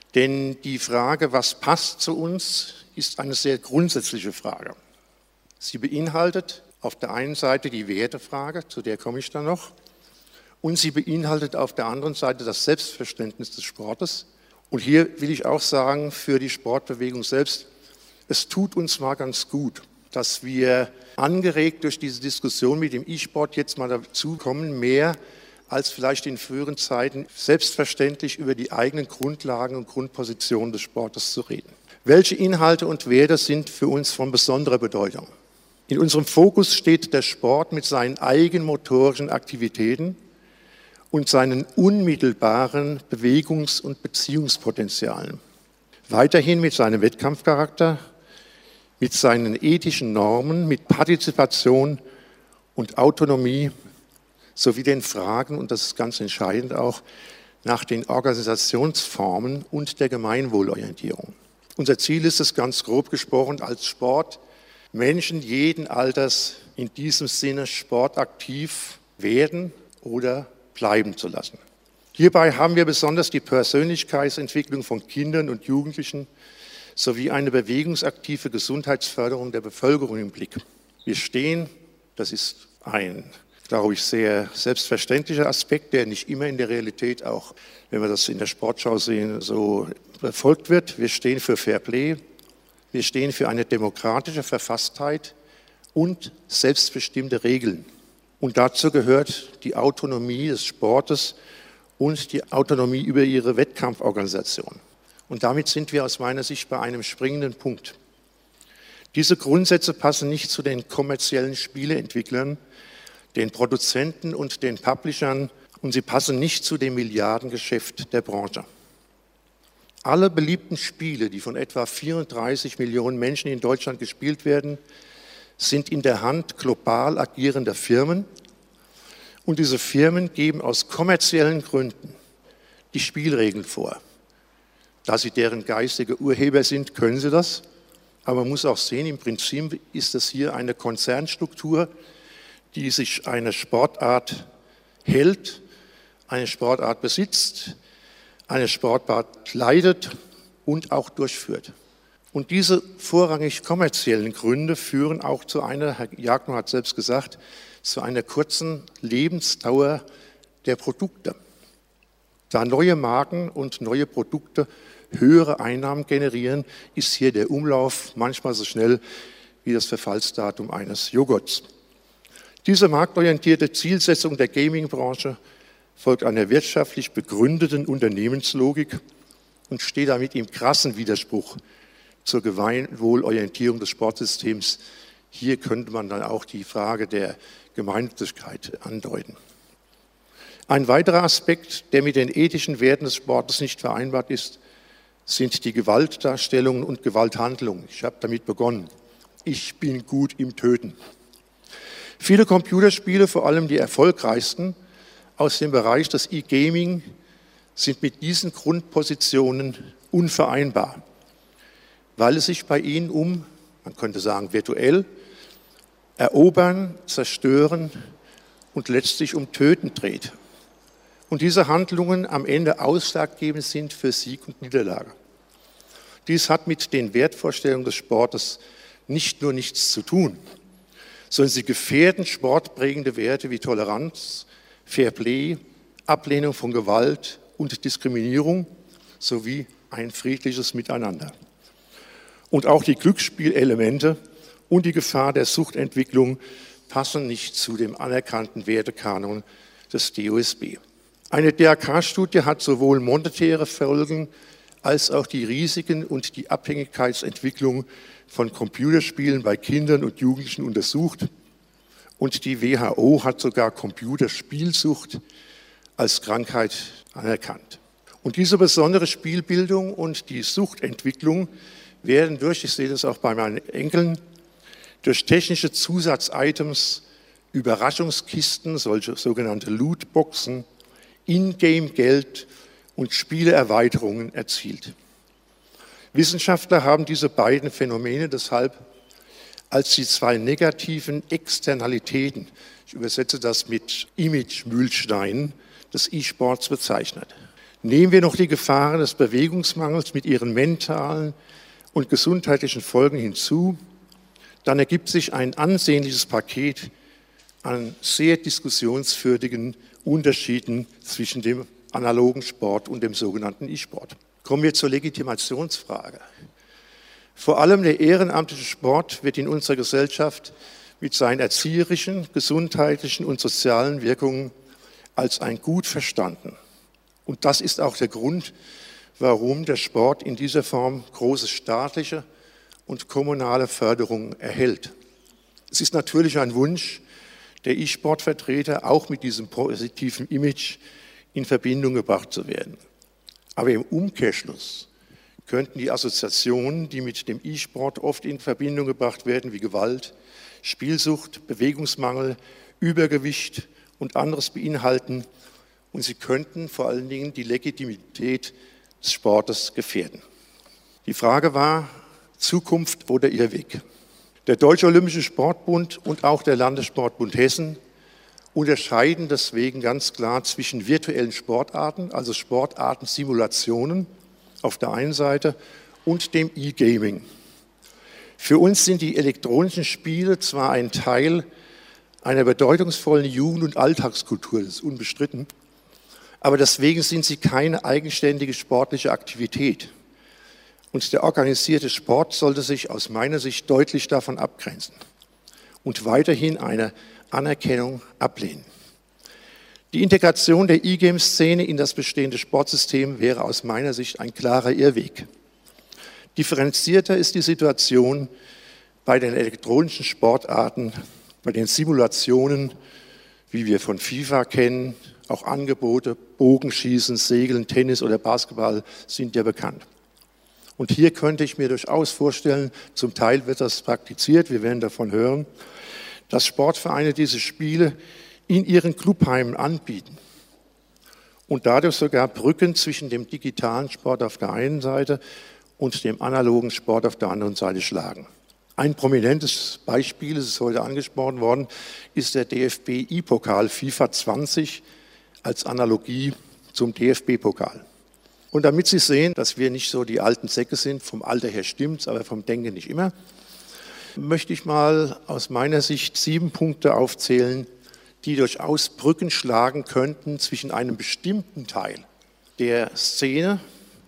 [SPEAKER 5] Denn die Frage, was passt zu uns, ist eine sehr grundsätzliche Frage. Sie beinhaltet auf der einen Seite die Wertefrage, zu der komme ich dann noch, und sie beinhaltet auf der anderen Seite das Selbstverständnis des Sportes. Und hier will ich auch sagen, für die Sportbewegung selbst, es tut uns mal ganz gut, dass wir angeregt durch diese Diskussion mit dem E-Sport jetzt mal dazu kommen, mehr als vielleicht in früheren Zeiten selbstverständlich über die eigenen Grundlagen und Grundpositionen des Sportes zu reden. Welche Inhalte und Werte sind für uns von besonderer Bedeutung? In unserem Fokus steht der Sport mit seinen eigenmotorischen Aktivitäten und seinen unmittelbaren Bewegungs- und Beziehungspotenzialen. Weiterhin mit seinem Wettkampfcharakter, mit seinen ethischen Normen, mit Partizipation und Autonomie sowie den Fragen, und das ist ganz entscheidend auch, nach den Organisationsformen und der Gemeinwohlorientierung. Unser Ziel ist es, ganz grob gesprochen, als Sport Menschen jeden Alters in diesem Sinne sportaktiv werden oder bleiben zu lassen. Hierbei haben wir besonders die Persönlichkeitsentwicklung von Kindern und Jugendlichen sowie eine bewegungsaktive Gesundheitsförderung der Bevölkerung im Blick. Wir stehen, das ist ein, glaube ich, sehr selbstverständlicher Aspekt, der nicht immer in der Realität, auch wenn wir das in der Sportschau sehen, so befolgt wird. Wir stehen für Fairplay, wir stehen für eine demokratische Verfasstheit und selbstbestimmte Regeln. Und dazu gehört die Autonomie des Sportes und die Autonomie über ihre Wettkampforganisation. Und damit sind wir aus meiner Sicht bei einem springenden Punkt. Diese Grundsätze passen nicht zu den kommerziellen Spieleentwicklern, den Produzenten und den Publishern, und sie passen nicht zu dem Milliardengeschäft der Branche. Alle beliebten Spiele, die von etwa vierunddreißig Millionen Menschen in Deutschland gespielt werden, sind in der Hand global agierender Firmen. Und diese Firmen geben aus kommerziellen Gründen die Spielregeln vor. Da sie deren geistige Urheber sind, können sie das. Aber man muss auch sehen, im Prinzip ist das hier eine Konzernstruktur, die sich eine Sportart hält, eine Sportart besitzt, eine Sportart leitet und auch durchführt. Und diese vorrangig kommerziellen Gründe führen auch zu einer, Herr Jagno hat selbst gesagt, zu einer kurzen Lebensdauer der Produkte. Da neue Marken und neue Produkte höhere Einnahmen generieren, ist hier der Umlauf manchmal so schnell wie das Verfallsdatum eines Joghurts. Diese marktorientierte Zielsetzung der Gaming-Branche folgt einer wirtschaftlich begründeten Unternehmenslogik und steht damit im krassen Widerspruch zur Gemeinwohlorientierung des Sportsystems. Hier könnte man dann auch die Frage der Gemeinnützigkeit andeuten. Ein weiterer Aspekt, der mit den ethischen Werten des Sportes nicht vereinbart ist, sind die Gewaltdarstellungen und Gewalthandlungen. Ich habe damit begonnen. Ich bin gut im Töten. Viele Computerspiele, vor allem die erfolgreichsten aus dem Bereich des E-Gaming, sind mit diesen Grundpositionen unvereinbar, weil es sich bei ihnen um, man könnte sagen virtuell, erobern, zerstören und letztlich um Töten dreht. Und diese Handlungen am Ende ausschlaggebend sind für Sieg und Niederlage. Dies hat mit den Wertvorstellungen des Sportes nicht nur nichts zu tun, sondern sie gefährden sportprägende Werte wie Toleranz, Fairplay, Ablehnung von Gewalt und Diskriminierung sowie ein friedliches Miteinander. Und auch die Glücksspielelemente und die Gefahr der Suchtentwicklung passen nicht zu dem anerkannten Wertekanon des D O S B. Eine D R K-Studie hat sowohl monetäre Folgen als auch die Risiken und die Abhängigkeitsentwicklung von Computerspielen bei Kindern und Jugendlichen untersucht. Und die W H O hat sogar Computerspielsucht als Krankheit anerkannt. Und diese besondere Spielbildung und die Suchtentwicklung werden durch, ich sehe das auch bei meinen Enkeln, durch technische Zusatzitems, Überraschungskisten, solche sogenannte Lootboxen, Ingame-Geld und Spieleerweiterungen erzielt. Wissenschaftler haben diese beiden Phänomene deshalb als die zwei negativen Externalitäten, ich übersetze das mit Image-Mühlsteinen, des E-Sports bezeichnet. Nehmen wir noch die Gefahren des Bewegungsmangels mit ihren mentalen und gesundheitlichen Folgen hinzu, dann ergibt sich ein ansehnliches Paket an sehr diskussionswürdigen Unterschieden zwischen dem analogen Sport und dem sogenannten E-Sport. Kommen wir zur Legitimationsfrage. Vor allem der ehrenamtliche Sport wird in unserer Gesellschaft mit seinen erzieherischen, gesundheitlichen und sozialen Wirkungen als ein Gut verstanden. Und das ist auch der Grund, warum der Sport in dieser Form große staatliche und kommunale Förderung erhält. Es ist natürlich ein Wunsch der E-Sport-Vertreter, auch mit diesem positiven Image in Verbindung gebracht zu werden. Aber im Umkehrschluss könnten die Assoziationen, die mit dem E-Sport oft in Verbindung gebracht werden, wie Gewalt, Spielsucht, Bewegungsmangel, Übergewicht und anderes beinhalten, und sie könnten vor allen Dingen die Legitimität des Sportes gefährden. Die Frage war, Zukunft oder Irrweg? Der Deutsche Olympische Sportbund und auch der Landessportbund Hessen unterscheiden deswegen ganz klar zwischen virtuellen Sportarten, also Sportartensimulationen auf der einen Seite, und dem E-Gaming. Für uns sind die elektronischen Spiele zwar ein Teil einer bedeutungsvollen Jugend- und Alltagskultur, das ist unbestritten, aber deswegen sind sie keine eigenständige sportliche Aktivität. Und der organisierte Sport sollte sich aus meiner Sicht deutlich davon abgrenzen und weiterhin eine Anerkennung ablehnen. Die Integration der E-Game-Szene in das bestehende Sportsystem wäre aus meiner Sicht ein klarer Irrweg. Differenzierter ist die Situation bei den elektronischen Sportarten, bei den Simulationen, wie wir von FIFA kennen. Auch Angebote, Bogenschießen, Segeln, Tennis oder Basketball sind ja bekannt. Und hier könnte ich mir durchaus vorstellen, zum Teil wird das praktiziert, wir werden davon hören, dass Sportvereine diese Spiele in ihren Clubheimen anbieten und dadurch sogar Brücken zwischen dem digitalen Sport auf der einen Seite und dem analogen Sport auf der anderen Seite schlagen. Ein prominentes Beispiel, es ist heute angesprochen worden, ist der D F B E-Pokal FIFA zwanzig als Analogie zum D F B-Pokal. Und damit Sie sehen, dass wir nicht so die alten Säcke sind, vom Alter her stimmt's, aber vom Denken nicht immer, möchte ich mal aus meiner Sicht sieben Punkte aufzählen, die durchaus Brücken schlagen könnten zwischen einem bestimmten Teil der Szene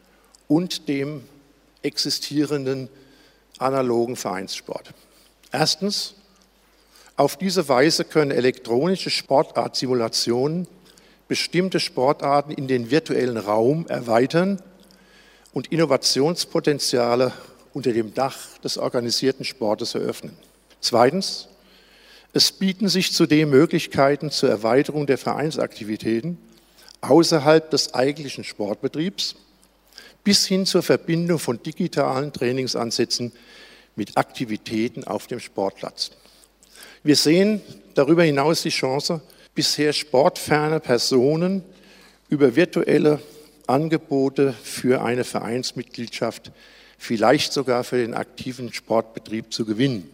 [SPEAKER 5] und dem existierenden analogen Vereinssport. Erstens, auf diese Weise können elektronische Sportartsimulationen bestimmte Sportarten in den virtuellen Raum erweitern und Innovationspotenziale unter dem Dach des organisierten Sportes eröffnen. Zweitens, es bieten sich zudem Möglichkeiten zur Erweiterung der Vereinsaktivitäten außerhalb des eigentlichen Sportbetriebs bis hin zur Verbindung von digitalen Trainingsansätzen mit Aktivitäten auf dem Sportplatz. Wir sehen darüber hinaus die Chance, bisher sportferne Personen über virtuelle Angebote für eine Vereinsmitgliedschaft, vielleicht sogar für den aktiven Sportbetrieb zu gewinnen.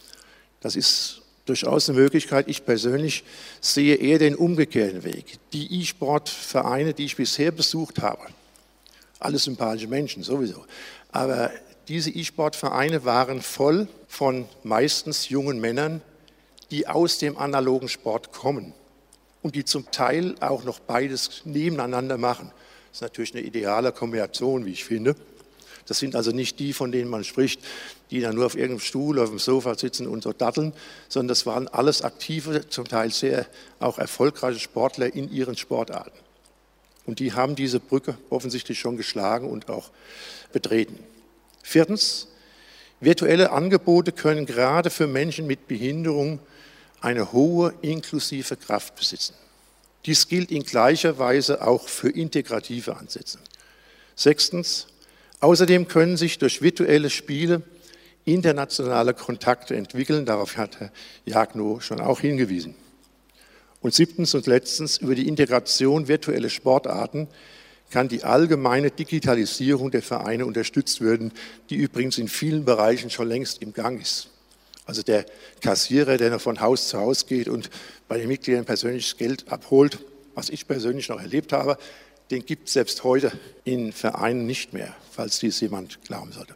[SPEAKER 5] Das ist durchaus eine Möglichkeit. Ich persönlich sehe eher den umgekehrten Weg. Die E-Sport-Vereine, die ich bisher besucht habe, alle sympathische Menschen sowieso, aber diese E-Sport-Vereine waren voll von meistens jungen Männern, die aus dem analogen Sport kommen und die zum Teil auch noch beides nebeneinander machen. Das ist natürlich eine ideale Kombination, wie ich finde. Das sind also nicht die, von denen man spricht, die dann nur auf irgendeinem Stuhl, auf dem Sofa sitzen und so datteln, sondern das waren alles aktive, zum Teil sehr auch erfolgreiche Sportler in ihren Sportarten. Und die haben diese Brücke offensichtlich schon geschlagen und auch betreten. Viertens, virtuelle Angebote können gerade für Menschen mit Behinderung eine hohe inklusive Kraft besitzen. Dies gilt in gleicher Weise auch für integrative Ansätze. Sechstens, außerdem können sich durch virtuelle Spiele internationale Kontakte entwickeln, darauf hat Herr Jagno schon auch hingewiesen. Und siebtens und letztens, über die Integration virtueller Sportarten kann die allgemeine Digitalisierung der Vereine unterstützt werden, die übrigens in vielen Bereichen schon längst im Gang ist. Also der Kassierer, der noch von Haus zu Haus geht und bei den Mitgliedern persönliches Geld abholt, was ich persönlich noch erlebt habe, den gibt es selbst heute in Vereinen nicht mehr, falls dies jemand glauben sollte.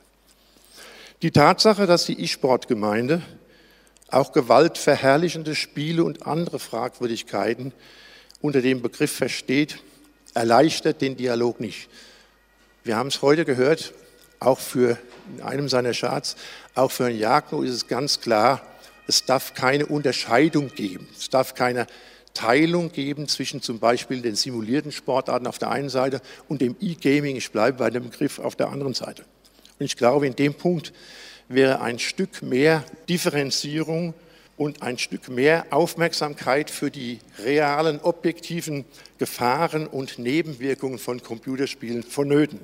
[SPEAKER 5] Die Tatsache, dass die E-Sport-Gemeinde auch gewaltverherrlichende Spiele und andere Fragwürdigkeiten unter dem Begriff versteht, erleichtert den Dialog nicht. Wir haben es heute gehört, auch für in einem seiner Charts, auch für Herrn Jagno ist es ganz klar, es darf keine Unterscheidung geben. Es darf keine Teilung geben zwischen zum Beispiel den simulierten Sportarten auf der einen Seite und dem E-Gaming, ich bleibe bei dem Begriff, auf der anderen Seite. Und ich glaube, in dem Punkt wäre ein Stück mehr Differenzierung und ein Stück mehr Aufmerksamkeit für die realen, objektiven Gefahren und Nebenwirkungen von Computerspielen vonnöten.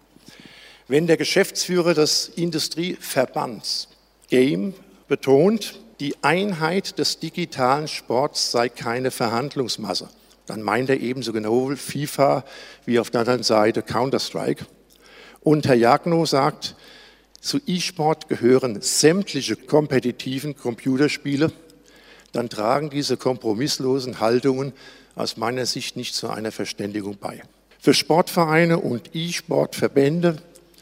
[SPEAKER 5] Wenn der Geschäftsführer des Industrieverbands Game betont, die Einheit des digitalen Sports sei keine Verhandlungsmasse, dann meint er ebenso genau FIFA wie auf der anderen Seite Counter-Strike. Und Herr Jagno sagt, zu E-Sport gehören sämtliche kompetitiven Computerspiele, dann tragen diese kompromisslosen Haltungen aus meiner Sicht nicht zu einer Verständigung bei. Für Sportvereine und E-Sport-Verbände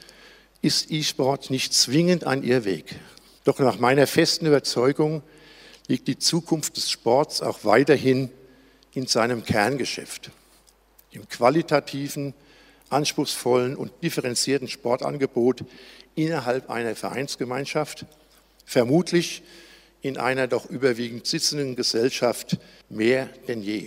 [SPEAKER 5] ist E-Sport nicht zwingend ein Irrweg. Doch nach meiner festen Überzeugung liegt die Zukunft des Sports auch weiterhin in seinem Kerngeschäft, im qualitativen, anspruchsvollen und differenzierten Sportangebot innerhalb einer Vereinsgemeinschaft, vermutlich in einer doch überwiegend sitzenden Gesellschaft mehr denn je.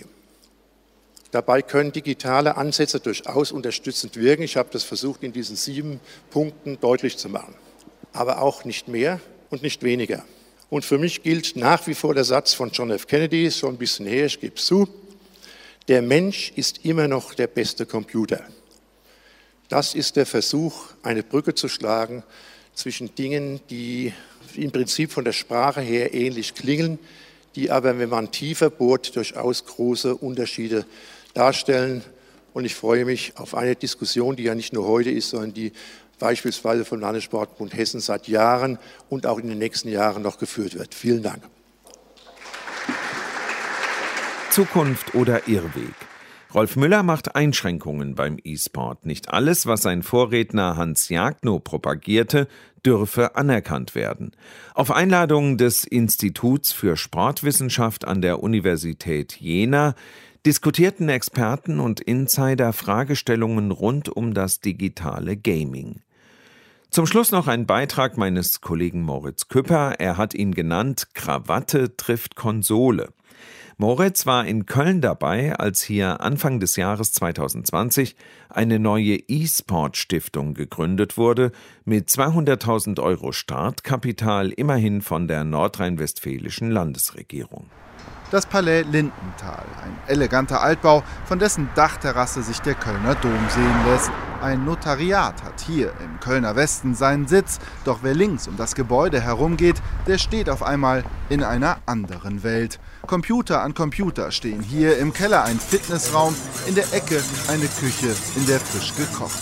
[SPEAKER 5] Dabei können digitale Ansätze durchaus unterstützend wirken. Ich habe das versucht, in diesen sieben Punkten deutlich zu machen. Aber auch nicht mehr und nicht weniger. Und für mich gilt nach wie vor der Satz von John F. Kennedy, ist schon ein bisschen her, ich gebe es zu, der Mensch ist immer noch der beste Computer. Das ist der Versuch, eine Brücke zu schlagen zwischen Dingen, die im Prinzip von der Sprache her ähnlich klingen, die aber, wenn man tiefer bohrt, durchaus große Unterschiede darstellen. Und ich freue mich auf eine Diskussion, die ja nicht nur heute ist, sondern die beispielsweise vom Landessportbund Hessen seit Jahren und auch in den nächsten Jahren noch geführt wird. Vielen Dank.
[SPEAKER 2] Zukunft oder Irrweg? Rolf Müller macht Einschränkungen beim E-Sport. Nicht alles, was sein Vorredner Hans Jagno propagierte, dürfe anerkannt werden. Auf Einladung des Instituts für Sportwissenschaft an der Universität Jena diskutierten Experten und Insider Fragestellungen rund um das digitale Gaming. Zum Schluss noch ein Beitrag meines Kollegen Moritz Küpper. Er hat ihn genannt Krawatte trifft Konsole. Moritz war in Köln dabei, als hier Anfang des Jahres zwanzig zwanzig eine neue E-Sport-Stiftung gegründet wurde, mit zweihunderttausend Euro Startkapital, immerhin von der nordrhein-westfälischen Landesregierung.
[SPEAKER 7] Das Palais Lindenthal, ein eleganter Altbau, von dessen Dachterrasse sich der Kölner Dom sehen lässt. Ein Notariat hat hier im Kölner Westen seinen Sitz, doch wer links um das Gebäude herumgeht, der steht auf einmal in einer anderen Welt. Computer an Computer stehen hier, im Keller ein Fitnessraum, in der Ecke eine Küche, in der frisch gekocht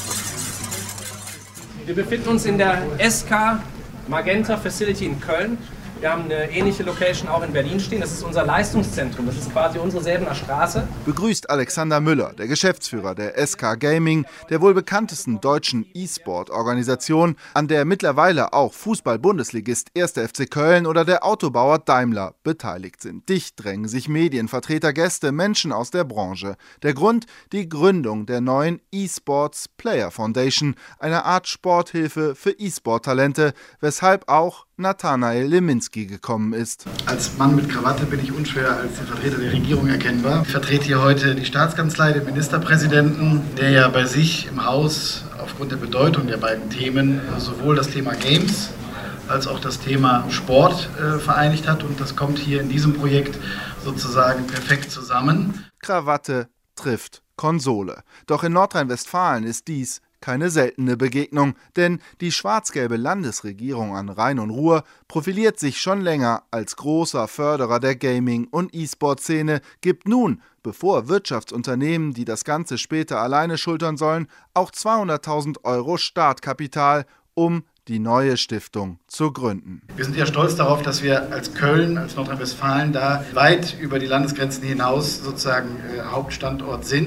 [SPEAKER 7] wird.
[SPEAKER 8] Wir befinden uns in der S K Magenta Facility in Köln. Wir haben eine ähnliche Location auch in Berlin stehen. Das ist unser Leistungszentrum. Das ist quasi unsere Säbener Straße.
[SPEAKER 7] Begrüßt Alexander Müller, der Geschäftsführer der S K Gaming, der wohl bekanntesten deutschen E-Sport-Organisation, an der mittlerweile auch Fußball-Bundesligist erster F C Köln oder der Autobauer Daimler beteiligt sind. Dicht drängen sich Medienvertreter, Gäste, Menschen aus der Branche. Der Grund? Die Gründung der neuen E-Sports Player Foundation, eine Art Sporthilfe für E-Sport-Talente, weshalb auch Nathanael Leminski gekommen ist.
[SPEAKER 9] Als Mann mit Krawatte bin ich unschwer als der Vertreter der Regierung erkennbar. Ich vertrete hier heute die Staatskanzlei, den Ministerpräsidenten, der ja bei sich im Haus aufgrund der Bedeutung der beiden Themen sowohl das Thema Games als auch das Thema Sport äh, vereinigt hat. Und das kommt hier in diesem Projekt sozusagen perfekt zusammen.
[SPEAKER 7] Krawatte trifft Konsole. Doch in Nordrhein-Westfalen ist dies keine seltene Begegnung, denn die schwarz-gelbe Landesregierung an Rhein und Ruhr profiliert sich schon länger als großer Förderer der Gaming- und E-Sport-Szene, gibt nun, bevor Wirtschaftsunternehmen, die das Ganze später alleine schultern sollen, auch zweihunderttausend Euro Startkapital, um die neue Stiftung zu gründen.
[SPEAKER 9] Wir sind ja stolz darauf, dass wir als Köln, als Nordrhein-Westfalen da weit über die Landesgrenzen hinaus sozusagen äh, Hauptstandort sind.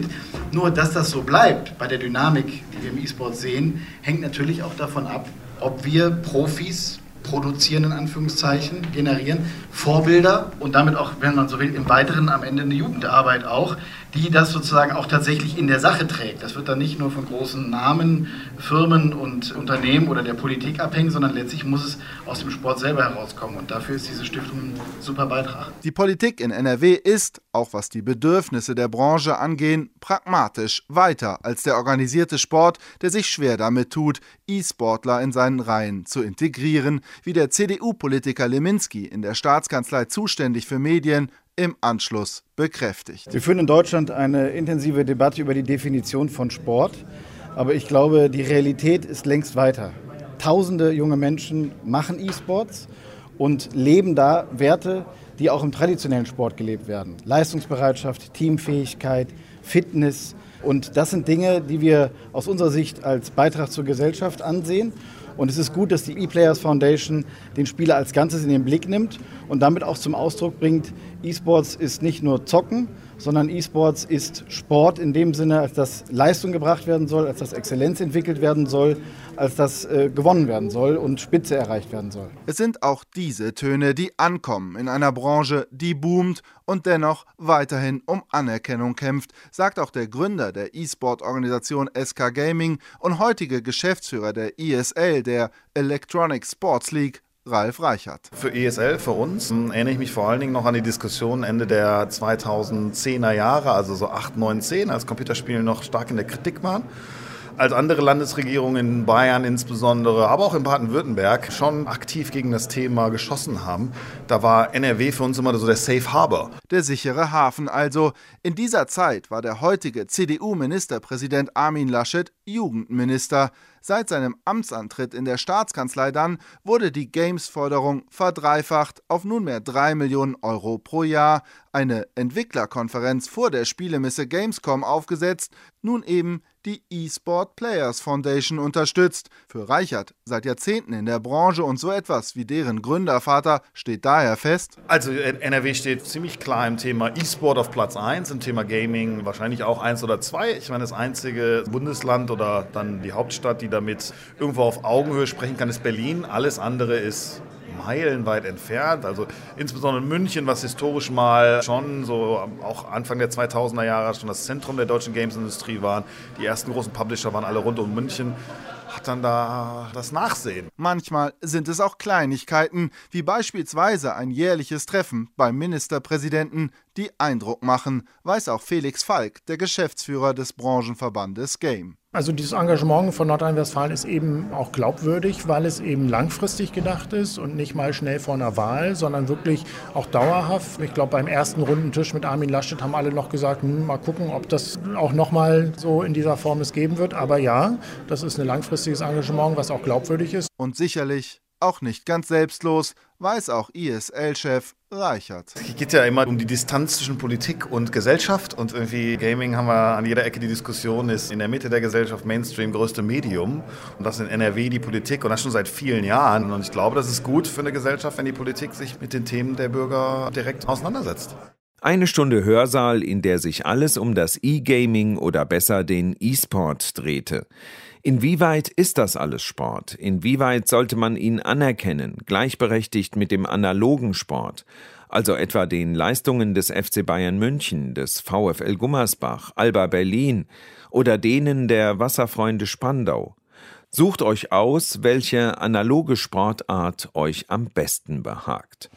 [SPEAKER 9] Nur, dass das so bleibt bei der Dynamik, die wir im E-Sport sehen, hängt natürlich auch davon ab, ob wir Profis produzieren, in Anführungszeichen, generieren, Vorbilder und damit auch, wenn man so will, im Weiteren am Ende eine Jugendarbeit auch, die das sozusagen auch tatsächlich in der Sache trägt. Das wird dann nicht nur von großen Namen, Firmen und Unternehmen oder der Politik abhängen, sondern letztlich muss es aus dem Sport selber herauskommen. Und dafür ist diese Stiftung ein super Beitrag.
[SPEAKER 7] Die Politik in N R W ist, auch was die Bedürfnisse der Branche angehen, pragmatisch weiter als der organisierte Sport, der sich schwer damit tut, E-Sportler in seinen Reihen zu integrieren, wie der C D U-Politiker Leminski, in der Staatskanzlei zuständig für Medien, im Anschluss bekräftigt.
[SPEAKER 6] Wir führen in Deutschland eine intensive Debatte über die Definition von Sport, aber ich glaube, die Realität ist längst weiter. Tausende junge Menschen machen E-Sports und leben da Werte, die auch im traditionellen Sport gelebt werden. Leistungsbereitschaft, Teamfähigkeit, Fitness. Und das sind Dinge, die wir aus unserer Sicht als Beitrag zur Gesellschaft ansehen. Und es ist gut, dass die ePlayers Foundation den Spieler als Ganzes in den Blick nimmt und damit auch zum Ausdruck bringt, E-Sports ist nicht nur Zocken, sondern E-Sports ist Sport in dem Sinne, als dass Leistung gebracht werden soll, als dass Exzellenz entwickelt werden soll, als dass äh, gewonnen werden soll und Spitze erreicht werden soll.
[SPEAKER 7] Es sind auch diese Töne, die ankommen in einer Branche, die boomt und dennoch weiterhin um Anerkennung kämpft, sagt auch der Gründer der E-Sport-Organisation S K Gaming und heutige Geschäftsführer der E S L, der Electronic Sports League, Ralf Reichert.
[SPEAKER 10] Für E S L, für uns, erinnere ich mich vor allen Dingen noch an die Diskussion Ende der zweitausendzehner Jahre, also so acht, neun, zehn, als Computerspiele noch stark in der Kritik waren. Als andere Landesregierungen in Bayern insbesondere, aber auch in Baden-Württemberg schon aktiv gegen das Thema geschossen haben, da war N R W für uns immer so der Safe Harbor.
[SPEAKER 7] Der sichere Hafen also. In dieser Zeit war der heutige C D U-Ministerpräsident Armin Laschet Jugendminister. Seit seinem Amtsantritt in der Staatskanzlei dann wurde die Games-Förderung verdreifacht auf nunmehr drei Millionen Euro pro Jahr. Eine Entwicklerkonferenz vor der Spielemesse Gamescom aufgesetzt, nun eben die eSport Players Foundation unterstützt. Für Reichert seit Jahrzehnten in der Branche und so etwas wie deren Gründervater steht daher fest.
[SPEAKER 10] Also N R W steht ziemlich klar im Thema E-Sport auf Platz eins, im Thema Gaming wahrscheinlich auch eins oder zwei. Ich meine, das einzige Bundesland oder dann die Hauptstadt, die damit irgendwo auf Augenhöhe sprechen kann, ist Berlin. Alles andere ist meilenweit entfernt, also insbesondere München, was historisch mal schon so auch Anfang der zweitausender Jahre schon das Zentrum der deutschen Games-Industrie waren. Die ersten großen Publisher waren alle rund um München. Hat dann da das Nachsehen.
[SPEAKER 7] Manchmal sind es auch Kleinigkeiten, wie beispielsweise ein jährliches Treffen beim Ministerpräsidenten, die Eindruck machen, weiß auch Felix Falk, der Geschäftsführer des Branchenverbandes Game.
[SPEAKER 11] Also dieses Engagement von Nordrhein-Westfalen ist eben auch glaubwürdig, weil es eben langfristig gedacht ist und nicht mal schnell vor einer Wahl, sondern wirklich auch dauerhaft. Ich glaube, beim ersten Rundentisch mit Armin Laschet haben alle noch gesagt, hm, mal gucken, ob das auch nochmal so in dieser Form es geben wird. Aber ja, das ist ein langfristiges Engagement, was auch glaubwürdig ist.
[SPEAKER 7] Und sicherlich auch nicht ganz selbstlos, weiß auch I S L-Chef Reichert.
[SPEAKER 10] Es geht ja immer um die Distanz zwischen Politik und Gesellschaft und irgendwie Gaming haben wir an jeder Ecke die Diskussion, ist in der Mitte der Gesellschaft Mainstream größte Medium und das in N R W die Politik und das schon seit vielen Jahren und ich glaube, das ist gut für eine Gesellschaft, wenn die Politik sich mit den Themen der Bürger direkt auseinandersetzt.
[SPEAKER 2] Eine Stunde Hörsaal, in der sich alles um das E-Gaming oder besser den E-Sport drehte. Inwieweit ist das alles Sport? Inwieweit sollte man ihn anerkennen, gleichberechtigt mit dem analogen Sport? Also etwa den Leistungen des F C Bayern München, des VfL Gummersbach, Alba Berlin oder denen der Wasserfreunde Spandau. Sucht euch aus, welche analoge Sportart euch am besten behagt.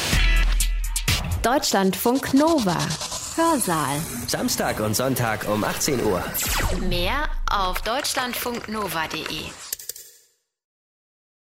[SPEAKER 1] Deutschlandfunk Nova. Hörsaal.
[SPEAKER 12] Samstag und Sonntag um achtzehn Uhr.
[SPEAKER 1] Mehr auf deutschlandfunknova punkt de.